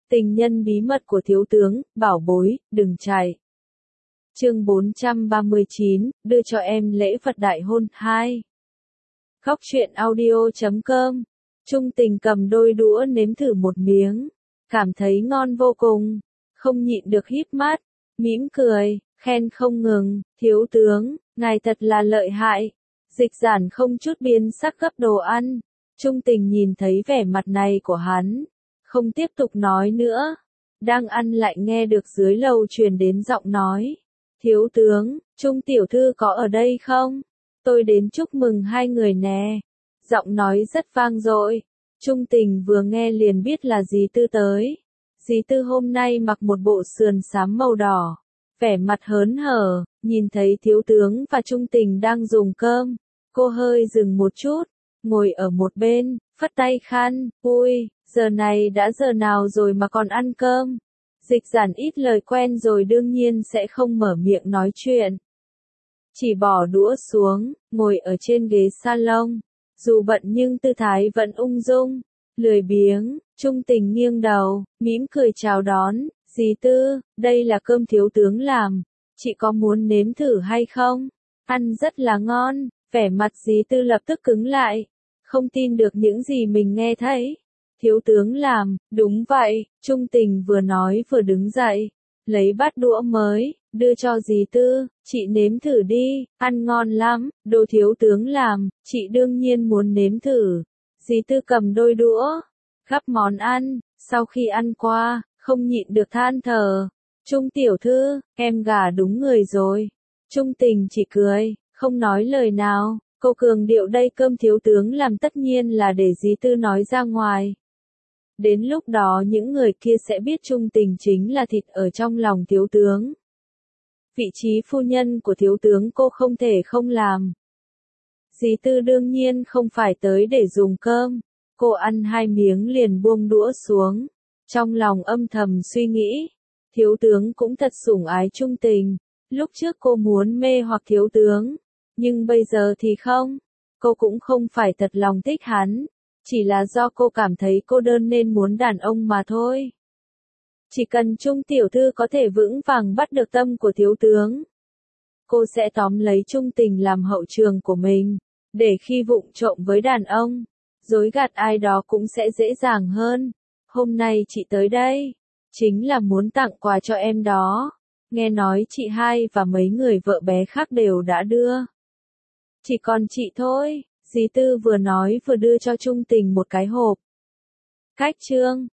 Tình nhân bí mật của thiếu tướng, bảo bối, đừng chạy. Chương 439, đưa cho em lễ vật đại hôn 2. Góc truyện audio.com. Trung Tình cầm đôi đũa nếm thử một miếng, cảm thấy ngon vô cùng, không nhịn được híp mắt, mỉm cười, khen không ngừng, thiếu tướng, ngài thật là lợi hại. Dịch Giản không chút biến sắc gấp đồ ăn. Trung Tình nhìn thấy vẻ mặt này của hắn, không tiếp tục nói nữa. Đang ăn lại nghe được dưới lầu truyền đến giọng nói. Thiếu tướng, Trung tiểu thư có ở đây không? Tôi đến chúc mừng hai người nè. Giọng nói rất vang dội. Trung Tình vừa nghe liền biết là dì Tư tới. Dì Tư hôm nay mặc một bộ sườn xám màu đỏ, vẻ mặt hớn hở, nhìn thấy thiếu tướng và Trung Tình đang dùng cơm. Cô hơi dừng một chút, ngồi ở một bên, phất tay khan, ui, giờ này đã giờ nào rồi mà còn ăn cơm. Dịch Giản ít lời quen rồi đương nhiên sẽ không mở miệng nói chuyện. Chỉ bỏ đũa xuống, ngồi ở trên ghế salon. Dù bận nhưng tư thái vẫn ung dung, lười biếng. Trung Tình nghiêng đầu, mỉm cười chào đón. Dì Tư, đây là cơm thiếu tướng làm. Chị có muốn nếm thử hay không? Ăn rất là ngon. Vẻ mặt dì Tư lập tức cứng lại. Không tin được những gì mình nghe thấy. Thiếu tướng làm, đúng vậy. Trung Tình vừa nói vừa đứng dậy, lấy bát đũa mới, đưa cho dì Tư. Chị nếm thử đi, ăn ngon lắm, đồ thiếu tướng làm, chị đương nhiên muốn nếm thử. Dì Tư cầm đôi đũa, gắp món ăn, sau khi ăn qua, không nhịn được than thở. Trung tiểu thư, em gả đúng người rồi. Trung Tình chỉ cười, không nói lời nào. Cô cường điệu đây cơm thiếu tướng làm tất nhiên là để dì Tư nói ra ngoài. Đến lúc đó những người kia sẽ biết Trung Tình chính là thịt ở trong lòng thiếu tướng. Vị trí phu nhân của thiếu tướng cô không thể không làm. Dì Tư đương nhiên không phải tới để dùng cơm. Cô ăn hai miếng liền buông đũa xuống. Trong lòng âm thầm suy nghĩ. Thiếu tướng cũng thật sủng ái Trung Tình. Lúc trước cô muốn mê hoặc thiếu tướng. Nhưng bây giờ thì không. Cô cũng không phải thật lòng thích hắn. Chỉ là do cô cảm thấy cô đơn nên muốn đàn ông mà thôi. Chỉ cần Trung tiểu thư có thể vững vàng bắt được tâm của thiếu tướng, cô sẽ tóm lấy Trung Tình làm hậu trường của mình, để khi vụng trộm với đàn ông, dối gạt ai đó cũng sẽ dễ dàng hơn. Hôm nay chị tới đây, chính là muốn tặng quà cho em đó. Nghe nói chị hai và mấy người vợ bé khác đều đã đưa. Chỉ còn chị thôi. Dì Tư vừa nói vừa đưa cho Trung Tình một cái hộp. Cách chương